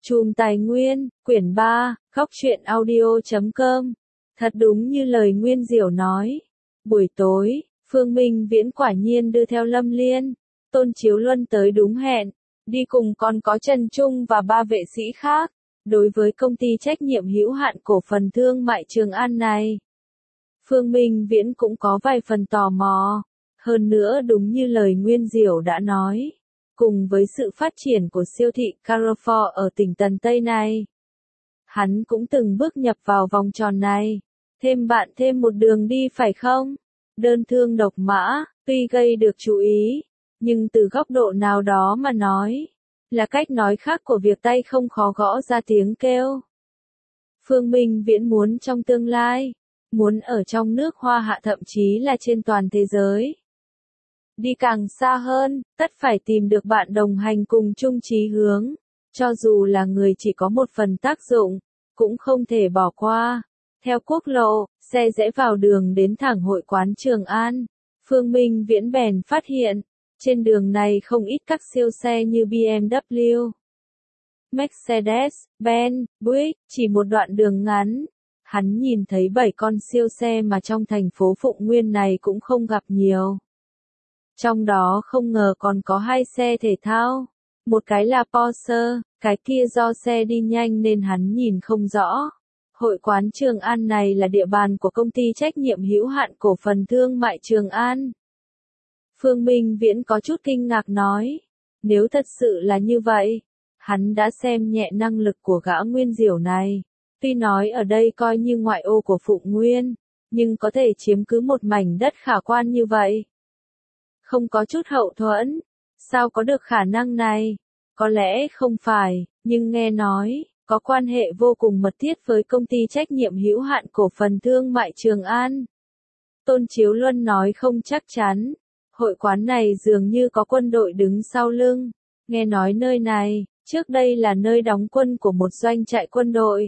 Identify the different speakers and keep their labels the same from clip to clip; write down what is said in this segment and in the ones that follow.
Speaker 1: Chùm Tài Nguyên, quyển 3, góc truyện audio.com. Thật đúng như lời Nguyên Diểu nói. Buổi tối, Phương Minh Viễn quả nhiên đưa theo Lâm Liên, Tôn Chiếu Luân tới đúng hẹn, đi cùng còn có Trần Trung và 3 vệ sĩ khác. Đối với công ty trách nhiệm hữu hạn cổ phần thương mại Trường An này, Phương Minh Viễn cũng có vài phần tò mò. Hơn nữa đúng như lời Nguyên Diểu đã nói, cùng với sự phát triển của siêu thị Carrefour ở tỉnh Tần Tây này, hắn cũng từng bước nhập vào vòng tròn này. Thêm bạn thêm một đường đi phải không? Đơn thương độc mã, tuy gây được chú ý, nhưng từ góc độ nào đó mà nói, là cách nói khác của việc tay không khó gõ ra tiếng kêu. Phương Minh Viễn muốn trong tương lai, muốn ở trong nước Hoa Hạ thậm chí là trên toàn thế giới. Đi càng xa hơn, tất phải tìm được bạn đồng hành cùng chung chí hướng. Cho dù là người chỉ có một phần tác dụng, cũng không thể bỏ qua. Theo quốc lộ, xe rẽ vào đường đến thẳng hội quán Trường An. Phương Minh Viễn bèn phát hiện, trên đường này không ít các siêu xe như BMW, Mercedes, Benz, Buick, chỉ một đoạn đường ngắn. Hắn nhìn thấy 7 con siêu xe mà trong thành phố Phụng Nguyên này cũng không gặp nhiều. Trong đó không ngờ còn có 2 xe thể thao, một cái là Porsche, cái kia do xe đi nhanh nên hắn nhìn không rõ. Hội quán Trường An này là địa bàn của công ty trách nhiệm hữu hạn cổ phần thương mại Trường An. Phương Minh Viễn có chút kinh ngạc nói, nếu thật sự là như vậy, hắn đã xem nhẹ năng lực của gã Nguyên Diểu này. Tuy nói ở đây coi như ngoại ô của Phụng Nguyên, nhưng có thể chiếm cứ một mảnh đất khả quan như vậy. Không có chút hậu thuẫn, sao có được khả năng này? Có lẽ không phải, nhưng nghe nói, có quan hệ vô cùng mật thiết với công ty trách nhiệm hữu hạn cổ phần thương mại Trường An. Tôn Chiếu Luân nói không chắc chắn, hội quán này dường như có quân đội đứng sau lưng. Nghe nói nơi này, trước đây là nơi đóng quân của một doanh trại quân đội.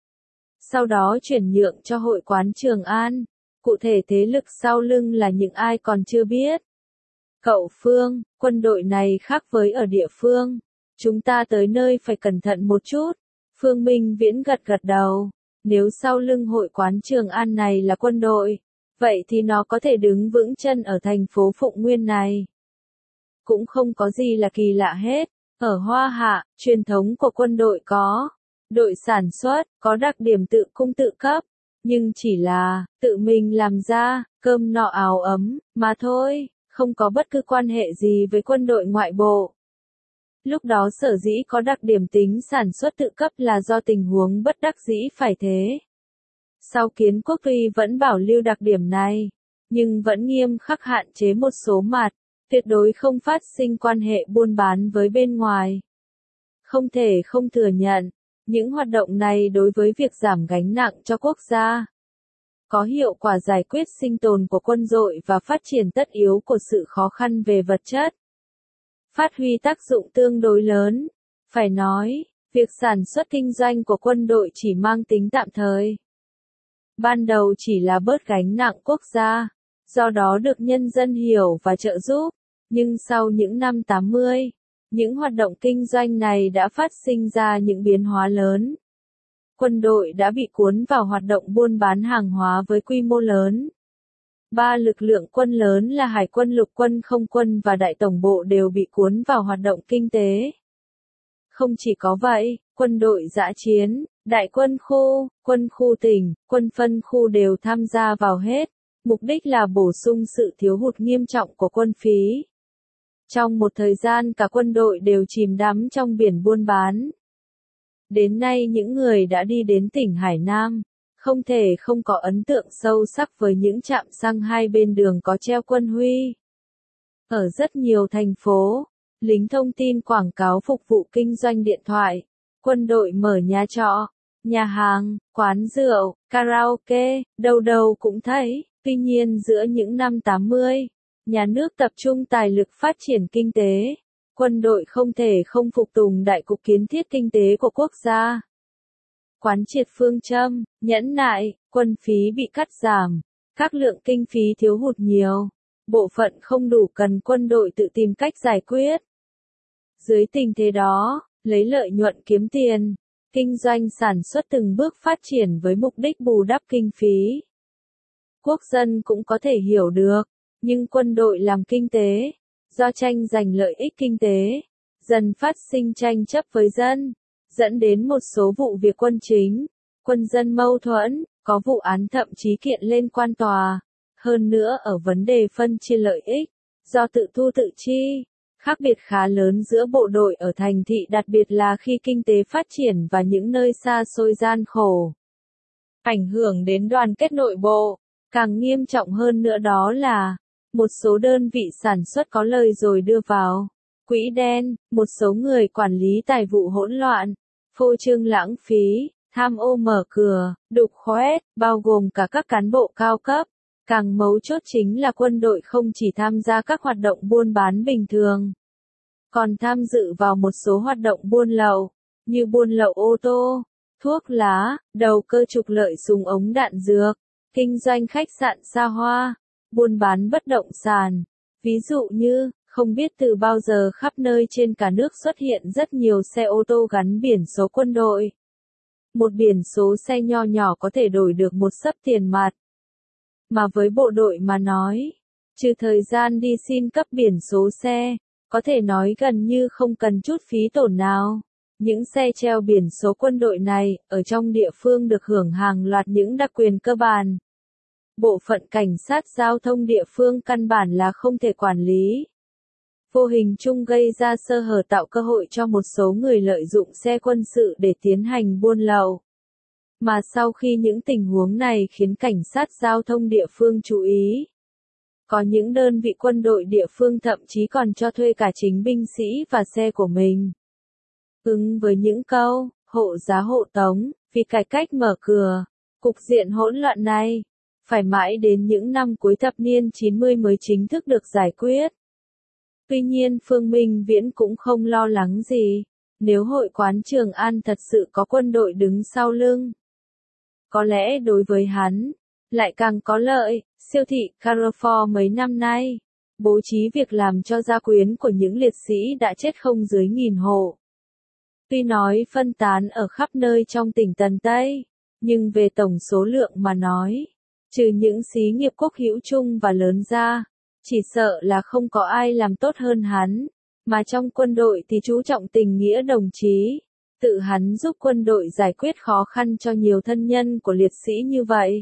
Speaker 1: Sau đó chuyển nhượng cho hội quán Trường An. Cụ thể thế lực sau lưng là những ai còn chưa biết. Cậu Phương, quân đội này khác với ở địa phương. Chúng ta tới nơi phải cẩn thận một chút. Phương Minh Viễn gật đầu. Nếu sau lưng hội quán Trường An này là quân đội, vậy thì nó có thể đứng vững chân ở thành phố Phụng Nguyên này. Cũng không có gì là kỳ lạ hết. Ở Hoa Hạ, truyền thống của quân đội có đội sản xuất, có đặc điểm tự cung tự cấp, nhưng chỉ là tự mình làm ra, cơm no áo ấm, mà thôi, không có bất cứ quan hệ gì với quân đội ngoại bộ. Lúc đó sở dĩ có đặc điểm tính sản xuất tự cấp là do tình huống bất đắc dĩ phải thế. Sau kiến quốc tuy vẫn bảo lưu đặc điểm này, nhưng vẫn nghiêm khắc hạn chế một số mặt, tuyệt đối không phát sinh quan hệ buôn bán với bên ngoài. Không thể không thừa nhận, những hoạt động này đối với việc giảm gánh nặng cho quốc gia, có hiệu quả giải quyết sinh tồn của quân đội và phát triển tất yếu của sự khó khăn về vật chất. Phát huy tác dụng tương đối lớn. Phải nói, việc sản xuất kinh doanh của quân đội chỉ mang tính tạm thời. Ban đầu chỉ là bớt gánh nặng quốc gia, do đó được nhân dân hiểu và trợ giúp. Nhưng sau những năm 80, những hoạt động kinh doanh này đã phát sinh ra những biến hóa lớn. Quân đội đã bị cuốn vào hoạt động buôn bán hàng hóa với quy mô lớn. 3 lực lượng quân lớn là Hải quân, Lục quân, Không quân và Đại tổng bộ đều bị cuốn vào hoạt động kinh tế. Không chỉ có vậy, quân đội dã chiến, đại quân khu tỉnh, quân phân khu đều tham gia vào hết. Mục đích là bổ sung sự thiếu hụt nghiêm trọng của quân phí. Trong một thời gian cả quân đội đều chìm đắm trong biển buôn bán. Đến nay những người đã đi đến tỉnh Hải Nam, không thể không có ấn tượng sâu sắc với những trạm xăng hai bên đường có treo quân huy. Ở rất nhiều thành phố, lính thông tin quảng cáo phục vụ kinh doanh điện thoại, quân đội mở nhà trọ, nhà hàng, quán rượu, karaoke, đâu đâu cũng thấy. Tuy nhiên giữa những năm 80, nhà nước tập trung tài lực phát triển kinh tế. Quân đội không thể không phục tùng đại cục kiến thiết kinh tế của quốc gia. Quán triệt phương châm, nhẫn nại, quân phí bị cắt giảm, các lượng kinh phí thiếu hụt nhiều, bộ phận không đủ cần quân đội tự tìm cách giải quyết. Dưới tình thế đó, lấy lợi nhuận kiếm tiền, kinh doanh sản xuất từng bước phát triển với mục đích bù đắp kinh phí. Quốc dân cũng có thể hiểu được, nhưng quân đội làm kinh tế, do tranh giành lợi ích kinh tế, dần phát sinh tranh chấp với dân, dẫn đến một số vụ việc quân chính, quân dân mâu thuẫn, có vụ án thậm chí kiện lên quan tòa. Hơn nữa ở vấn đề phân chia lợi ích, do tự thu tự chi, khác biệt khá lớn giữa bộ đội ở thành thị, đặc biệt là khi kinh tế phát triển và những nơi xa xôi gian khổ. Ảnh hưởng đến đoàn kết nội bộ, càng nghiêm trọng hơn nữa đó là, một số đơn vị sản xuất có lời rồi đưa vào quỹ đen, một số người quản lý tài vụ hỗn loạn, phô trương lãng phí, tham ô mở cửa, đục khoét, bao gồm cả các cán bộ cao cấp. Càng mấu chốt chính là quân đội không chỉ tham gia các hoạt động buôn bán bình thường, còn tham dự vào một số hoạt động buôn lậu, như buôn lậu ô tô, thuốc lá, đầu cơ trục lợi súng ống đạn dược, kinh doanh khách sạn xa hoa, buôn bán bất động sản. Ví dụ như, không biết từ bao giờ khắp nơi trên cả nước xuất hiện rất nhiều xe ô tô gắn biển số quân đội. Một biển số xe nho nhỏ có thể đổi được một xấp tiền mặt. Mà với bộ đội mà nói, trừ thời gian đi xin cấp biển số xe, có thể nói gần như không cần chút phí tổn nào. Những xe treo biển số quân đội này, ở trong địa phương được hưởng hàng loạt những đặc quyền cơ bản. Bộ phận cảnh sát giao thông địa phương căn bản là không thể quản lý. Vô hình chung gây ra sơ hở, tạo cơ hội cho một số người lợi dụng xe quân sự để tiến hành buôn lậu. Mà sau khi những tình huống này khiến cảnh sát giao thông địa phương chú ý, có những đơn vị quân đội địa phương thậm chí còn cho thuê cả chính binh sĩ và xe của mình. Ứng với những câu, hộ giá hộ tống, vì cải cách mở cửa, cục diện hỗn loạn này, phải mãi đến những năm cuối thập niên 90 mới chính thức được giải quyết. Tuy nhiên Phương Minh Viễn cũng không lo lắng gì, nếu hội quán Trường An thật sự có quân đội đứng sau lưng. Có lẽ đối với hắn, lại càng có lợi. Siêu thị Carrefour mấy năm nay, bố trí việc làm cho gia quyến của những liệt sĩ đã chết không dưới 1000 hộ. Tuy nói phân tán ở khắp nơi trong tỉnh Tần Tây, nhưng về tổng số lượng mà nói, trừ những xí nghiệp quốc hữu chung và lớn ra, chỉ sợ là không có ai làm tốt hơn hắn, mà trong quân đội thì chú trọng tình nghĩa đồng chí. Tự hắn giúp quân đội giải quyết khó khăn cho nhiều thân nhân của liệt sĩ như vậy.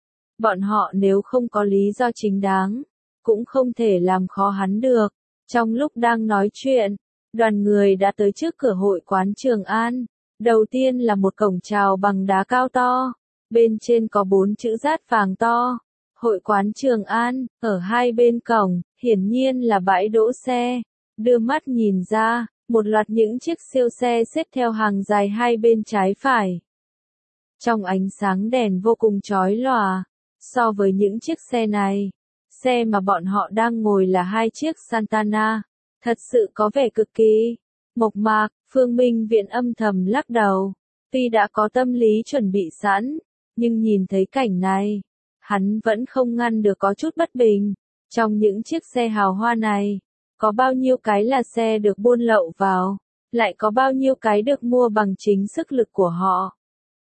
Speaker 1: Bọn họ nếu không có lý do chính đáng, cũng không thể làm khó hắn được. Trong lúc đang nói chuyện, đoàn người đã tới trước cửa hội quán Trường An. Đầu tiên là một cổng chào bằng đá cao to, bên trên có 4 chữ dát vàng to. Hội quán Trường An, ở hai bên cổng, hiển nhiên là bãi đỗ xe. Đưa mắt nhìn ra, một loạt những chiếc siêu xe xếp theo hàng dài hai bên trái phải. Trong ánh sáng đèn vô cùng chói lòa, so với những chiếc xe này, xe mà bọn họ đang ngồi là hai chiếc Santana, thật sự có vẻ cực kỳ mộc mạc. Phương Minh Viễn âm thầm lắc đầu, tuy đã có tâm lý chuẩn bị sẵn, nhưng nhìn thấy cảnh này, hắn vẫn không ngăn được có chút bất bình. Trong những chiếc xe hào hoa này, có bao nhiêu cái là xe được buôn lậu vào, lại có bao nhiêu cái được mua bằng chính sức lực của họ.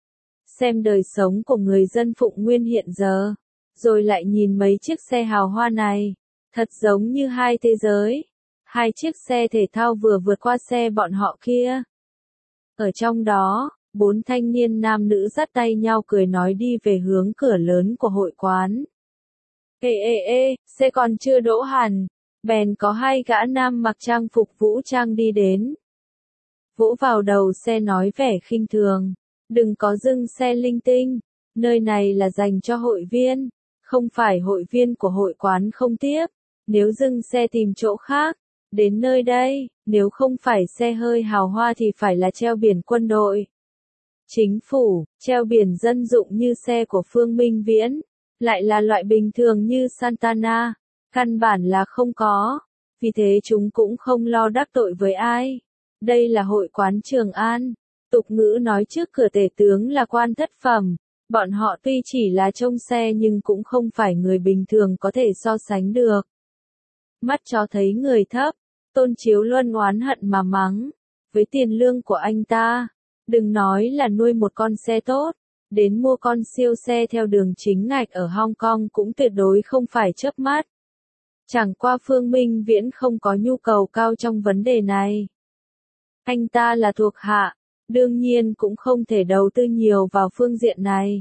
Speaker 1: Xem đời sống của người dân Phụng Nguyên hiện giờ, rồi lại nhìn mấy chiếc xe hào hoa này, thật giống như hai thế giới. Hai chiếc xe thể thao vừa vượt qua xe bọn họ kia. Ở trong đó, 4 thanh niên nam nữ dắt tay nhau cười nói đi về hướng cửa lớn của hội quán. Ê, xe còn chưa đỗ hẳn. Bèn có hai gã nam mặc trang phục vũ trang đi đến. Vỗ vào đầu xe nói vẻ khinh thường. Đừng có dừng xe linh tinh. Nơi này là dành cho hội viên. Không phải hội viên của hội quán không tiếp. Nếu dừng xe tìm chỗ khác. Đến nơi đây, nếu không phải xe hơi hào hoa thì phải là treo biển quân đội, chính phủ, treo biển dân dụng như xe của Phương Minh Viễn, lại là loại bình thường như Santana, căn bản là không có, vì thế chúng cũng không lo đắc tội với ai. Đây là hội quán Trường An, tục ngữ nói trước cửa tể tướng là quan thất phẩm, bọn họ tuy chỉ là trông xe nhưng cũng không phải người bình thường có thể so sánh được. Mắt chó thấy người thấp, Tôn Chiếu Luân oán hận mà mắng. với tiền lương của anh ta, đừng nói là nuôi một con xe tốt, đến mua con siêu xe theo đường chính ngạch ở Hong Kong cũng tuyệt đối không phải chớp mắt. Chẳng qua Phương Minh Viễn không có nhu cầu cao trong vấn đề này. Anh ta là thuộc hạ, đương nhiên cũng không thể đầu tư nhiều vào phương diện này.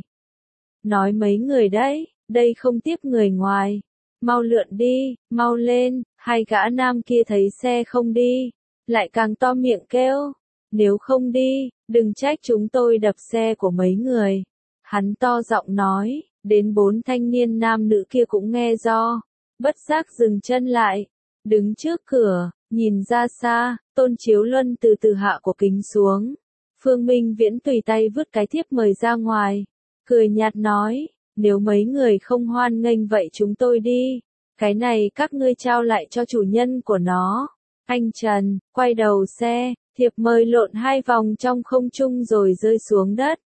Speaker 1: Nói mấy người đấy, đây không tiếp người ngoài. Mau lượn đi, mau lên, hai gã nam kia thấy xe không đi, lại càng to miệng kêu. Nếu không đi, đừng trách chúng tôi đập xe của mấy người. Hắn to giọng nói, đến 4 thanh niên nam nữ kia cũng nghe do. Bất giác dừng chân lại, đứng trước cửa, nhìn ra xa, Tôn Chiếu Luân từ từ hạ của kính xuống. Phương Minh Viễn tùy tay vứt cái thiếp mời ra ngoài, cười nhạt nói, nếu mấy người không hoan nghênh vậy chúng tôi đi, cái này các ngươi trao lại cho chủ nhân của nó. Anh Trần, quay đầu xe, thiệp mời lộn 2 vòng trong không trung rồi rơi xuống đất.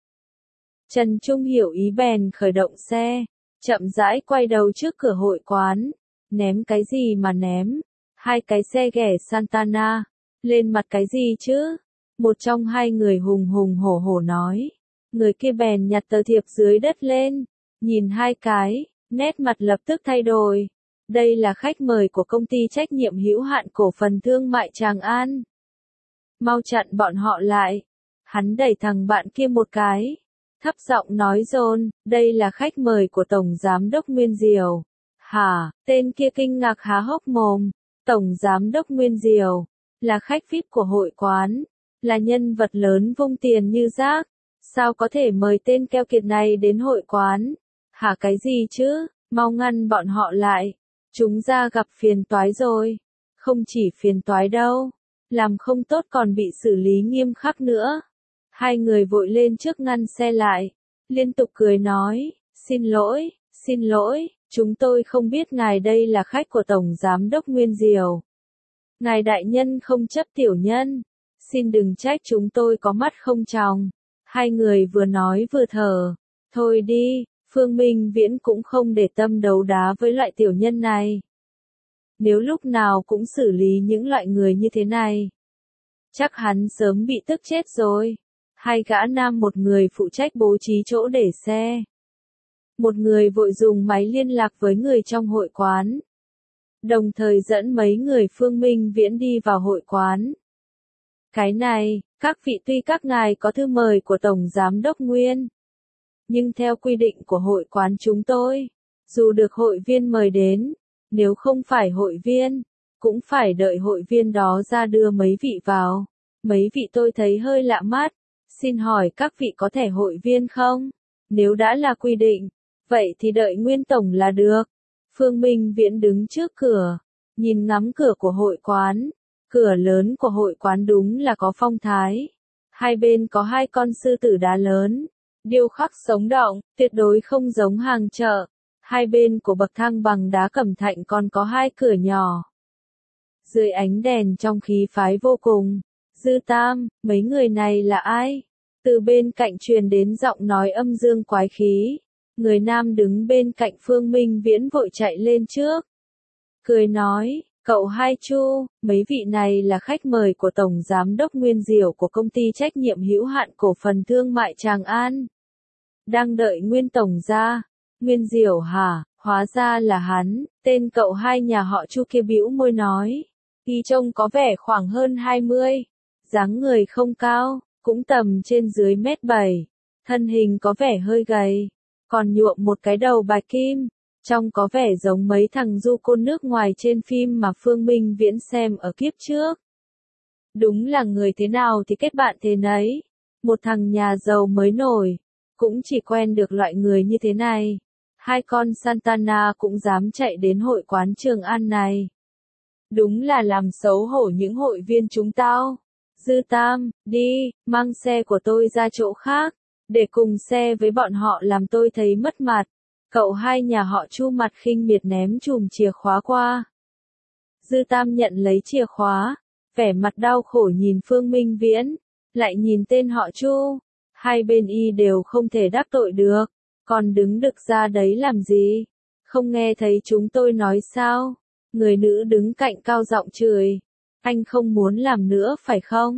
Speaker 1: Trần Trung hiểu ý bèn khởi động xe, chậm rãi quay đầu trước cửa hội quán. Ném cái gì mà ném? 2 cái xe ghẻ Santana. Lên mặt cái gì chứ? Một trong 2 người hùng hùng hổ hổ nói. Người kia bèn nhặt tờ thiệp dưới đất lên. Nhìn 2 cái, nét mặt lập tức thay đổi. Đây là khách mời của công ty trách nhiệm hữu hạn cổ phần thương mại Tràng An. Mau chặn bọn họ lại. Hắn đẩy thằng bạn kia một cái. Thấp giọng nói dồn, đây là khách mời của Tổng Giám đốc Nguyên Diều. Hả, tên kia kinh ngạc há hốc mồm. Tổng Giám đốc Nguyên Diều, là khách VIP của hội quán, là nhân vật lớn vung tiền như rác. Sao có thể mời tên keo kiệt này đến hội quán? Hả cái gì chứ, mau ngăn bọn họ lại. Chúng ra gặp phiền toái rồi. Không chỉ phiền toái đâu, làm không tốt còn bị xử lý nghiêm khắc nữa. 2 người vội lên trước ngăn xe lại, liên tục cười nói, xin lỗi, chúng tôi không biết ngài đây là khách của Tổng Giám đốc Nguyên Diều. Ngài đại nhân không chấp tiểu nhân, xin đừng trách chúng tôi có mắt không tròng. 2 người vừa nói vừa thở, thôi đi, Phương Minh Viễn cũng không để tâm đấu đá với loại tiểu nhân này. Nếu lúc nào cũng xử lý những loại người như thế này, chắc hắn sớm bị tức chết rồi. 2 gã nam, một người phụ trách bố trí chỗ để xe. Một người vội dùng máy liên lạc với người trong hội quán. Đồng thời dẫn mấy người Phương Minh Viễn đi vào hội quán. Cái này, các vị tuy các ngài có thư mời của Tổng Giám đốc Nguyên. Nhưng theo quy định của hội quán chúng tôi, dù được hội viên mời đến, nếu không phải hội viên, cũng phải đợi hội viên đó ra đưa mấy vị vào. Mấy vị tôi thấy hơi lạ mắt. Xin hỏi các vị có thẻ hội viên không? Nếu đã là quy định, vậy thì đợi Nguyên Tổng là được. Phương Minh Viễn đứng trước cửa, nhìn ngắm cửa của hội quán. Cửa lớn của hội quán đúng là có phong thái. 2 bên có 2 con sư tử đá lớn, điêu khắc sống động, tuyệt đối không giống hàng chợ. 2 bên của bậc thang bằng đá cẩm thạch còn có 2 cửa nhỏ. Dưới ánh đèn trong khí phái vô cùng. Dư Tam, mấy người này là ai? Từ bên cạnh truyền đến giọng nói âm dương quái khí. Người nam đứng bên cạnh Phương Minh Viễn vội chạy lên trước. Cười nói, cậu Hai Chu, mấy vị này là khách mời của Tổng Giám đốc Nguyên Diều của công ty trách nhiệm hữu hạn cổ phần thương mại Tràng An. Đang đợi Nguyên Tổng ra. Nguyên Diều hả, hóa ra là hắn. Tên cậu Hai nhà họ Chu kia bĩu môi nói. Y trông có vẻ khoảng hơn 20. Dáng người không cao, cũng tầm trên dưới 1m7. Thân hình có vẻ hơi gầy, còn nhuộm một cái đầu bạch kim. Trông có vẻ giống mấy thằng du côn nước ngoài trên phim mà Phương Minh Viễn xem ở kiếp trước. Đúng là người thế nào thì kết bạn thế nấy. Một thằng nhà giàu mới nổi, cũng chỉ quen được loại người như thế này. 2 con Santana cũng dám chạy đến hội quán Trường An này. Đúng là làm xấu hổ những hội viên chúng tao. Dư Tam, đi, mang xe của tôi ra chỗ khác, để cùng xe với bọn họ làm tôi thấy mất mặt. Cậu Hai nhà họ Chu mặt khinh miệt ném chùm chìa khóa qua. Dư Tam nhận lấy chìa khóa, vẻ mặt đau khổ nhìn Phương Minh Viễn, lại nhìn tên họ Chu. 2 bên y đều không thể đắc tội được, còn đứng đực ra đấy làm gì? Không nghe thấy chúng tôi nói sao? Người nữ đứng cạnh cao giọng chửi. Anh không muốn làm nữa phải không?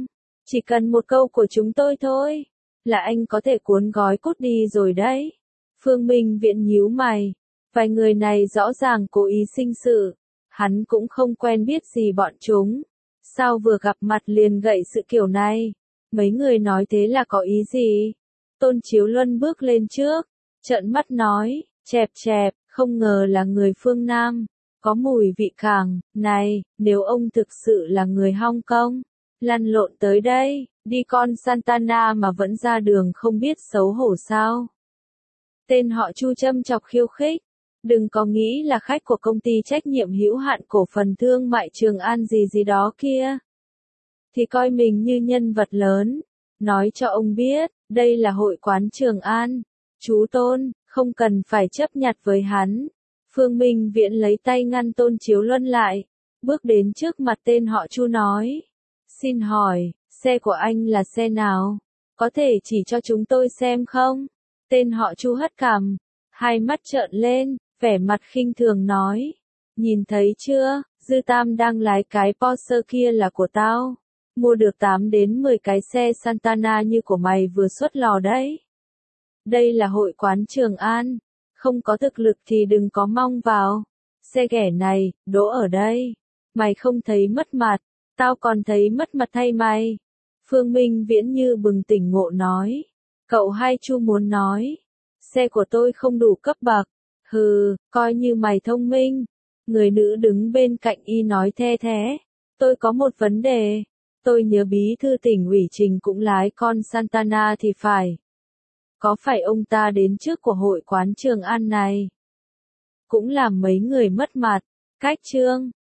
Speaker 1: Chỉ cần một câu của chúng tôi thôi, là anh có thể cuốn gói cút đi rồi đấy. Phương Minh Viễn nhíu mày, vài người này rõ ràng cố ý sinh sự, hắn cũng không quen biết gì bọn chúng. Sao vừa gặp mặt liền gậy sự kiểu này? Mấy người nói thế là có ý gì? Tôn Chiếu Luân bước lên trước, trợn mắt nói, chẹp chẹp, không ngờ là người phương Nam, có mùi vị cảng, này, nếu ông thực sự là người Hong Kong, lăn lộn tới đây, đi con Santana mà vẫn ra đường không biết xấu hổ sao? Tên họ Chu châm chọc khiêu khích, đừng có nghĩ là khách của công ty trách nhiệm hữu hạn cổ phần thương mại Trường An gì gì đó kia. Thì coi mình như nhân vật lớn, nói cho ông biết, đây là hội quán Trường An. Chú Tôn, không cần phải chấp nhặt với hắn. Phương Minh Viễn lấy tay ngăn Tôn Chiếu Luân lại, bước đến trước mặt tên họ Chu nói. Xin hỏi, xe của anh là xe nào? Có thể chỉ cho chúng tôi xem không? Tên họ Chu hất cằm, hai mắt trợn lên, vẻ mặt khinh thường nói. Nhìn thấy chưa, Dư Tam đang lái cái Porsche kia là của tao. Mua được 8 đến 10 cái xe Santana như của mày vừa xuất lò đấy. Đây là hội quán Trường An, không có thực lực thì đừng có mong vào. Xe ghẻ này, đỗ ở đây. Mày không thấy mất mặt, tao còn thấy mất mặt thay mày. Phương Minh Viễn như bừng tỉnh ngộ nói. Cậu hai Chu muốn nói, xe của tôi không đủ cấp bậc. Hừ, coi như mày thông minh. Người nữ đứng bên cạnh y nói the thế. Tôi có một vấn đề. Tôi nhớ bí thư tỉnh ủy Trình cũng lái con Santana thì phải. Có phải ông ta đến trước của hội quán Trường An này? Cũng làm mấy người mất mặt. Cách trương.